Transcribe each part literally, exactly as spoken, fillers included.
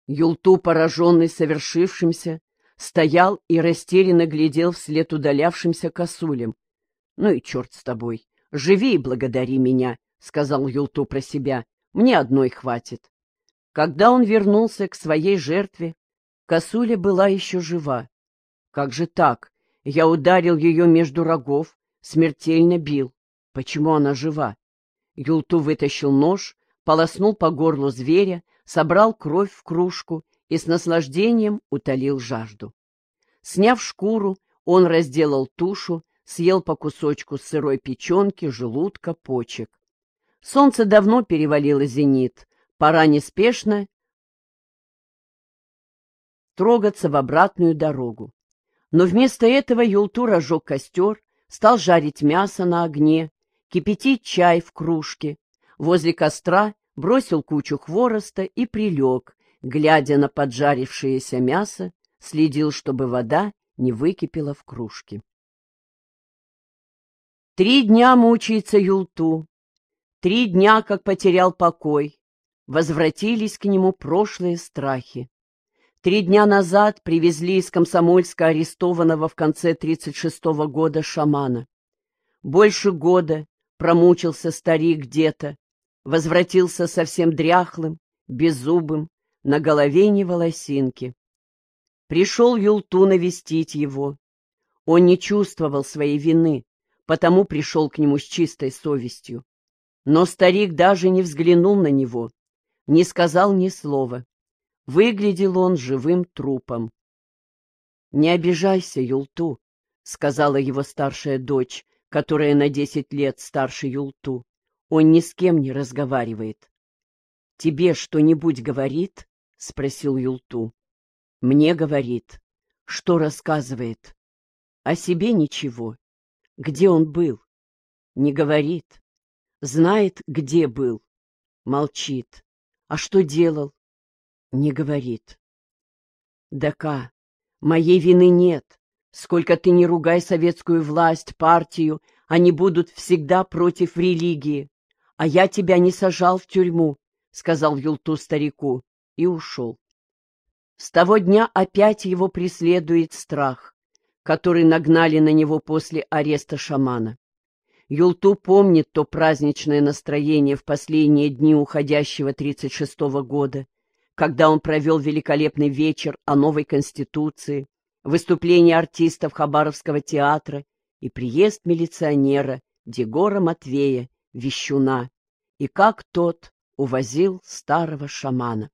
Юлту, пораженный совершившимся, стоял и растерянно глядел вслед удалявшимся косулям. — Ну и черт с тобой, живи и благодари меня, — сказал Юлту про себя, — мне одной хватит. Когда он вернулся к своей жертве, косуля была еще жива. Как же так? Я ударил ее между рогов, смертельно бил. Почему она жива? Юлту вытащил нож, полоснул по горлу зверя, собрал кровь в кружку и с наслаждением утолил жажду. Сняв шкуру, он разделал тушу, съел по кусочку сырой печенки, желудка, почек. Солнце давно перевалило зенит, пора неспешно трогаться в обратную дорогу. Но вместо этого Юлту разжег костер, стал жарить мясо на огне, кипятить чай в кружке. Возле костра бросил кучу хвороста и прилег, глядя на поджарившееся мясо, следил, чтобы вода не выкипела в кружке. Три дня мучается Юлту, три дня, как потерял покой, возвратились к нему прошлые страхи. Три дня назад привезли из Комсомольска арестованного в конце тридцать шестого года шамана. Больше года промучился старик где-то, возвратился совсем дряхлым, беззубым, на голове не волосинки. Пришел Юлту навестить его. Он не чувствовал своей вины, потому пришел к нему с чистой совестью. Но старик даже не взглянул на него, не сказал ни слова. Выглядел он живым трупом. — Не обижайся, Юлту, — сказала его старшая дочь, которая на десять лет старше Юлту. Он ни с кем не разговаривает. — Тебе что-нибудь говорит? — спросил Юлту. — Мне говорит. Что рассказывает? — О себе ничего. Где он был? — Не говорит. Знает, где был. Молчит. А что делал? Не говорит. Дака, моей вины нет. Сколько ты не ругай советскую власть, партию, они будут всегда против религии. А я тебя не сажал в тюрьму, — сказал Юлту старику, и ушел. С того дня опять его преследует страх, который нагнали на него после ареста шамана. Юлту помнит то праздничное настроение в последние дни уходящего тридцать шестого года, когда он провел великолепный вечер о новой Конституции, выступление артистов Хабаровского театра и приезд милиционера Дегора Матвея, вещуна, и как тот увозил старого шамана.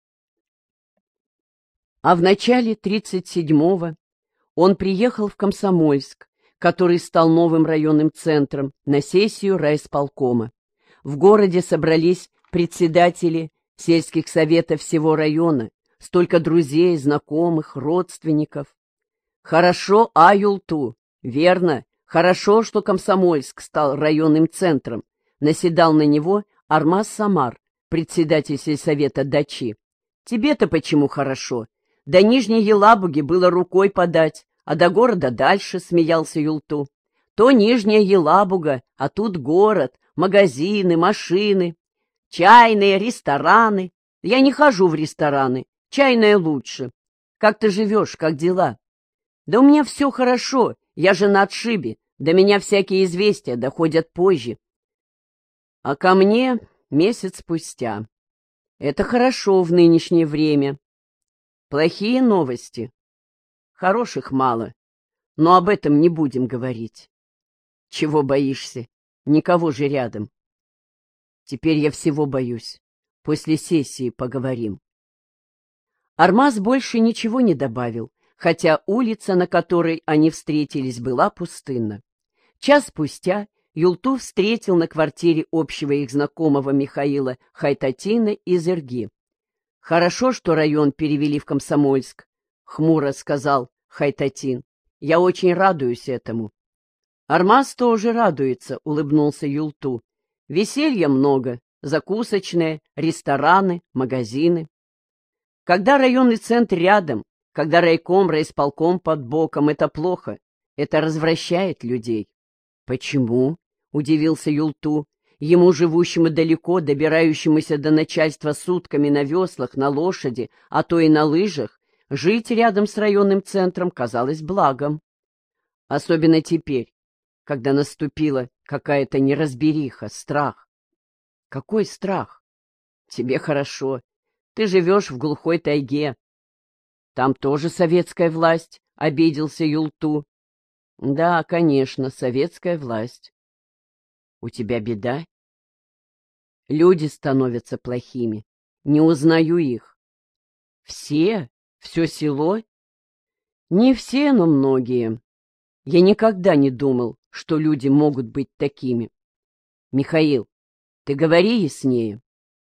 А в начале тридцать седьмого он приехал в Комсомольск, который стал новым районным центром, на сессию райисполкома. В городе собрались председатели сельских советов всего района, столько друзей, знакомых, родственников. Хорошо, а, Юлту, верно, хорошо, что Комсомольск стал районным центром, наседал на него Армаз Самар, председатель сельсовета Дачи. Тебе-то почему хорошо? До Нижней Елабуги было рукой подать, а до города дальше, смеялся Юлту. То Нижняя Елабуга, а тут город, магазины, машины. Чайные, рестораны. Я не хожу в рестораны. Чайная лучше. Как ты живешь, как дела? Да у меня все хорошо. Я же на отшибе. До меня всякие известия доходят позже. А ко мне месяц спустя. Это хорошо в нынешнее время. Плохие новости. Хороших мало. Но об этом не будем говорить. Чего боишься? Никого же рядом. Теперь я всего боюсь. После сессии поговорим. Армаз больше ничего не добавил, хотя улица, на которой они встретились, была пустынна. Час спустя Юлту встретил на квартире общего их знакомого Михаила Хайтатина из Ирги. «Хорошо, что район перевели в Комсомольск», — хмуро сказал Хайтатин. «Я очень радуюсь этому». «Армаз тоже радуется», — улыбнулся Юлту. «Веселья много, закусочные, рестораны, магазины. Когда районный центр рядом, когда райком, райисполком под боком, это плохо, это развращает людей». «Почему?» — удивился Юлту. Ему, живущему далеко, добирающемуся до начальства сутками на веслах, на лошади, а то и на лыжах, жить рядом с районным центром казалось благом. Особенно теперь, когда наступила какая-то неразбериха, страх. Какой страх? Тебе хорошо. Ты живешь в глухой тайге. Там тоже советская власть, — обиделся Юлту. Да, конечно, советская власть. У тебя беда? Люди становятся плохими. Не узнаю их. Все? Все село? Не все, но многие. Я никогда не думал, что люди могут быть такими. Михаил, ты говори яснее.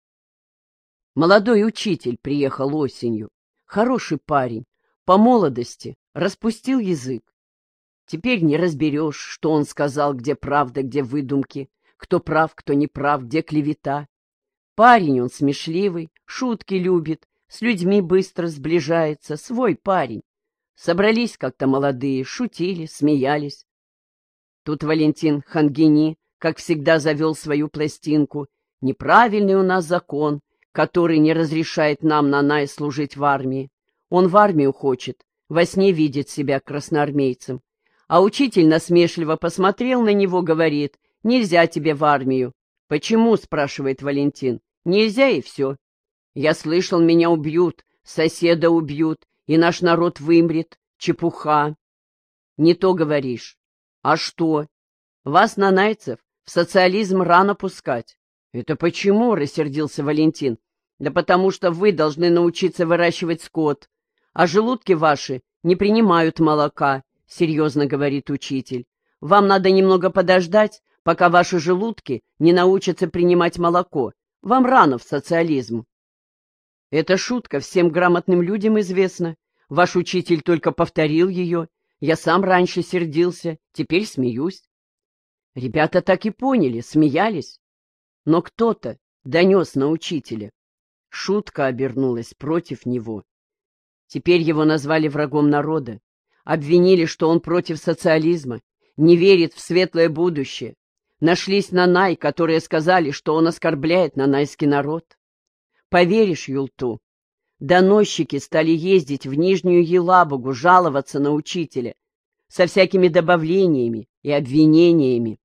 Молодой учитель приехал осенью. Хороший парень. По молодости распустил язык. Теперь не разберешь, что он сказал, где правда, где выдумки, кто прав, кто не прав, где клевета. Парень он смешливый, шутки любит, с людьми быстро сближается, свой парень. Собрались как-то молодые, шутили, смеялись. Тут Валентин Хангини, как всегда, завел свою пластинку. Неправильный у нас закон, который не разрешает нам, Нанай, служить в армии. Он в армию хочет, во сне видит себя красноармейцем. А учитель насмешливо посмотрел на него, говорит: «Нельзя тебе в армию». «Почему?» — спрашивает Валентин. «Нельзя, и все. Я слышал, меня убьют, соседа убьют, и наш народ вымрет. Чепуха». «Не то говоришь». «А что? Вас, нанайцев, в социализм рано пускать». «Это почему?» — рассердился Валентин. «Да потому что вы должны научиться выращивать скот, а желудки ваши не принимают молока», — серьезно говорит учитель. «Вам надо немного подождать, пока ваши желудки не научатся принимать молоко. Вам рано в социализм». «Это шутка, всем грамотным людям известна. Ваш учитель только повторил ее. Я сам раньше сердился, теперь смеюсь». Ребята так и поняли, смеялись. Но кто-то донес на учителя. Шутка обернулась против него. Теперь его назвали врагом народа. Обвинили, что он против социализма, не верит в светлое будущее. Нашлись нанай, которые сказали, что он оскорбляет нанайский народ. Поверишь, Юлту, доносчики стали ездить в Нижнюю Елабугу, жаловаться на учителя со всякими добавлениями и обвинениями.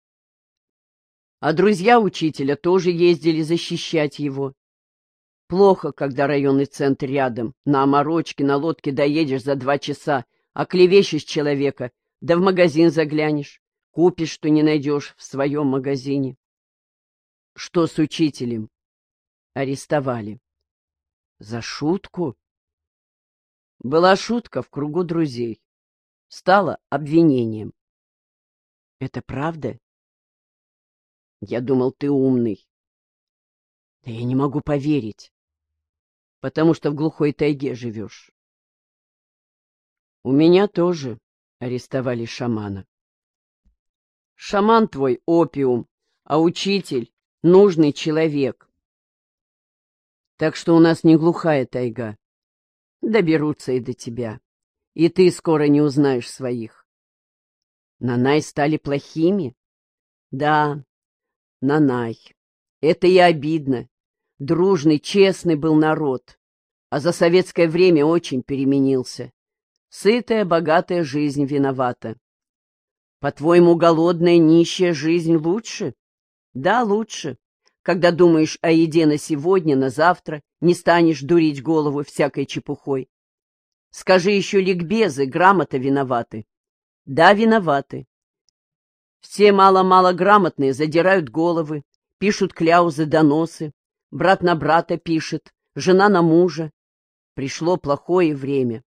А друзья учителя тоже ездили защищать его. Плохо, когда районный центр рядом, на оморочке, на лодке доедешь за два часа, оклевещешь человека, да в магазин заглянешь, купишь, что не найдешь в своем магазине. Что с учителем? Арестовали. За шутку? Была шутка в кругу друзей. Стала обвинением. Это правда? Я думал, ты умный. Да я не могу поверить, потому что в глухой тайге живешь. У меня тоже арестовали шамана. Шаман твой — опиум, а учитель — нужный человек. Так что у нас не глухая тайга. Доберутся и до тебя. И ты скоро не узнаешь своих. Нанай стали плохими? Да, Нанай. Это и обидно. Дружный, честный был народ, а за советское время очень переменился. Сытая, богатая жизнь виновата. По-твоему, голодная, нищая жизнь лучше? Да, лучше. Когда думаешь о еде на сегодня, на завтра, не станешь дурить голову всякой чепухой. Скажи, еще ликбезы, грамота виноваты. Да, виноваты. Все мало-мало грамотные задирают головы, пишут кляузы, доносы. Брат на брата пишет, жена на мужа. Пришло плохое время.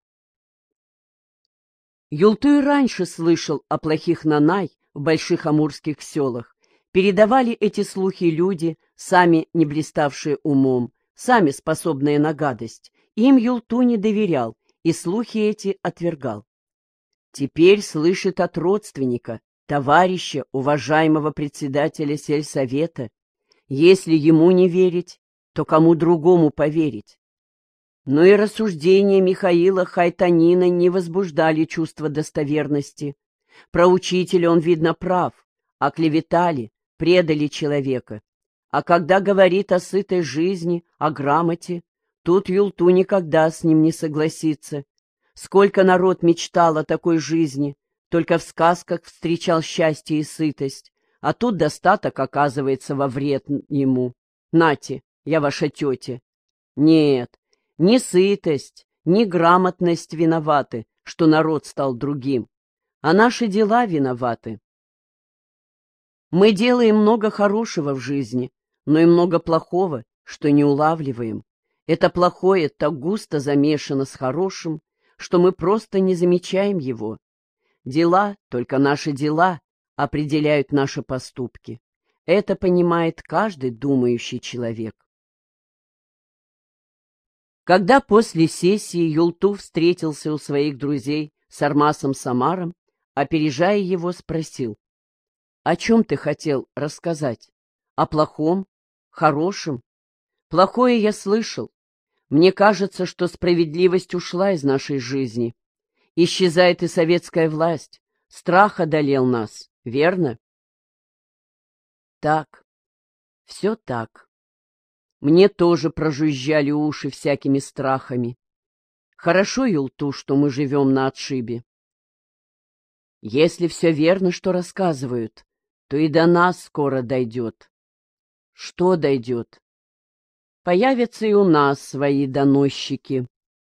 Юлту и раньше слышал о плохих нанай в больших амурских селах. Передавали эти слухи люди, сами не блиставшие умом, сами способные на гадость. Им Юлту не доверял и слухи эти отвергал. Теперь слышит от родственника, товарища, уважаемого председателя сельсовета. Если ему не верить, то кому другому поверить? Но и рассуждения Михаила Хайтанина не возбуждали чувства достоверности. Про учителя он, видно, прав, оклеветали, предали человека. А когда говорит о сытой жизни, о грамоте, тут Юлту никогда с ним не согласится. Сколько народ мечтал о такой жизни, только в сказках встречал счастье и сытость, а тут достаток оказывается во вред ему. Нате, я ваша тетя. Нет, ни сытость, ни грамотность виноваты, что народ стал другим, а наши дела виноваты. Мы делаем много хорошего в жизни, но и много плохого, что не улавливаем. Это плохое так густо замешано с хорошим, что мы просто не замечаем его. Дела, только наши дела, определяют наши поступки. Это понимает каждый думающий человек. Когда после сессии Юлту встретился у своих друзей с Армасом Самаром, опережая его, спросил: «О чем ты хотел рассказать? О плохом? Хорошем? Плохое я слышал. Мне кажется, что справедливость ушла из нашей жизни. Исчезает и советская власть. Страх одолел нас, верно?» Так, все так. Мне тоже прожужжали уши всякими страхами. Хорошо, Юлту, что мы живем на отшибе. Если все верно, что рассказывают, то и до нас скоро дойдет. Что дойдет? Появятся и у нас свои доносчики.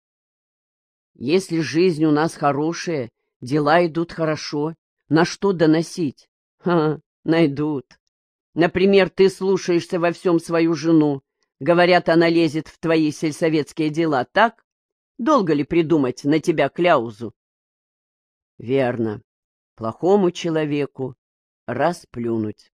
Если жизнь у нас хорошая, дела идут хорошо, на что доносить? Ха, найдут. Например, ты слушаешься во всем свою жену. Говорят, она лезет в твои сельсоветские дела, так? Долго ли придумать на тебя кляузу? Верно. Плохому человеку расплюнуть.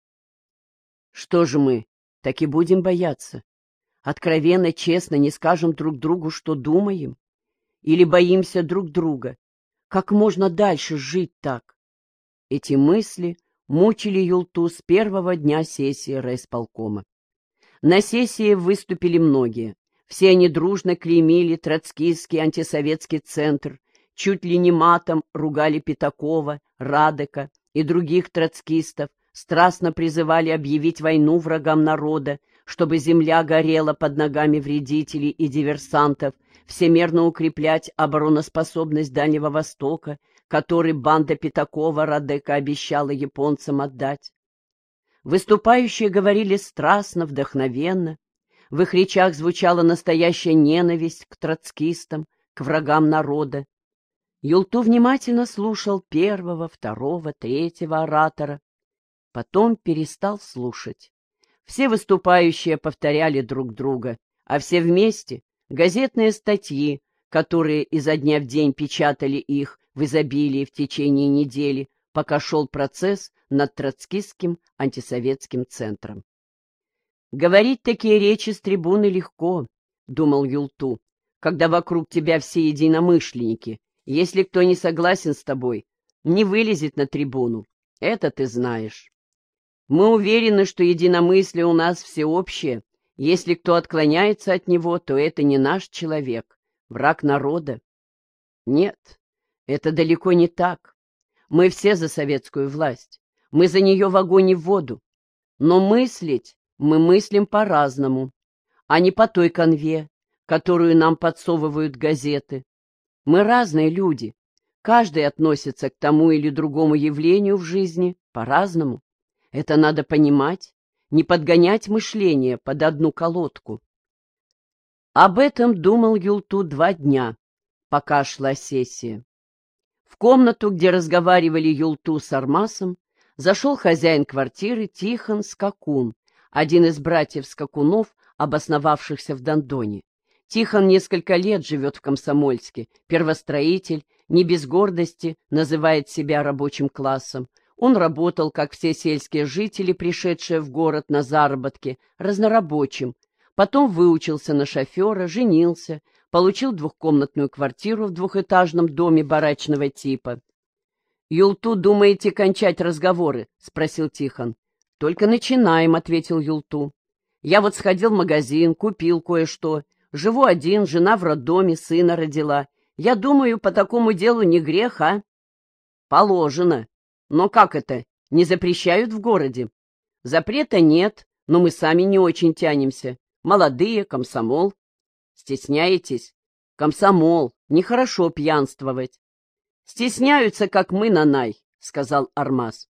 Что же мы, так и будем бояться? Откровенно, честно не скажем друг другу, что думаем? Или боимся друг друга? Как можно дальше жить так? Эти мысли мучили Юлту с первого дня сессии райисполкома. На сессии выступили многие. Все они дружно клеймили троцкистский антисоветский центр, чуть ли не матом ругали Пятакова, Радека и других троцкистов, страстно призывали объявить войну врагам народа, чтобы земля горела под ногами вредителей и диверсантов, всемерно укреплять обороноспособность Дальнего Востока, который банда Пятакова, Радека обещала японцам отдать. Выступающие говорили страстно, вдохновенно. В их речах звучала настоящая ненависть к троцкистам, к врагам народа. Юлту внимательно слушал первого, второго, третьего оратора. Потом перестал слушать. Все выступающие повторяли друг друга, а все вместе — газетные статьи, которые изо дня в день печатали их в изобилии в течение недели, пока шел процесс над троцкистским антисоветским центром. «Говорить такие речи с трибуны легко», — думал Юлту, «когда вокруг тебя все единомышленники. Если кто не согласен с тобой, не вылезет на трибуну. Это ты знаешь. Мы уверены, что единомыслие у нас всеобщее. Если кто отклоняется от него, то это не наш человек, враг народа. Нет, это далеко не так. Мы все за советскую власть. Мы за нее в огонь и в воду. Но мыслить мы мыслим по-разному, а не по той канве, которую нам подсовывают газеты. Мы разные люди. Каждый относится к тому или другому явлению в жизни по-разному. Это надо понимать, не подгонять мышление под одну колодку. Об этом думал Юлту два дня, пока шла сессия. В комнату, где разговаривали Юлту с Армасом, зашел хозяин квартиры Тихон Скакун, один из братьев Скакунов, обосновавшихся в Дондоне. Тихон несколько лет живет в Комсомольске, первостроитель, не без гордости называет себя рабочим классом. Он работал, как все сельские жители, пришедшие в город на заработки, разнорабочим. Потом выучился на шофера, женился, получил двухкомнатную квартиру в двухэтажном доме барачного типа. «Юлту, думаете кончать разговоры?» — спросил Тихон. «Только начинаем», — ответил Юлту. «Я вот сходил в магазин, купил кое-что. Живу один, жена в роддоме, сына родила. Я думаю, по такому делу не грех, а?» «Положено. Но как это? Не запрещают в городе?» Запрета нет, но мы сами не очень тянемся. Молодые, комсомол. Стесняетесь? Комсомол, нехорошо пьянствовать. Стесняются, как мы, Нанай, — сказал Армаз.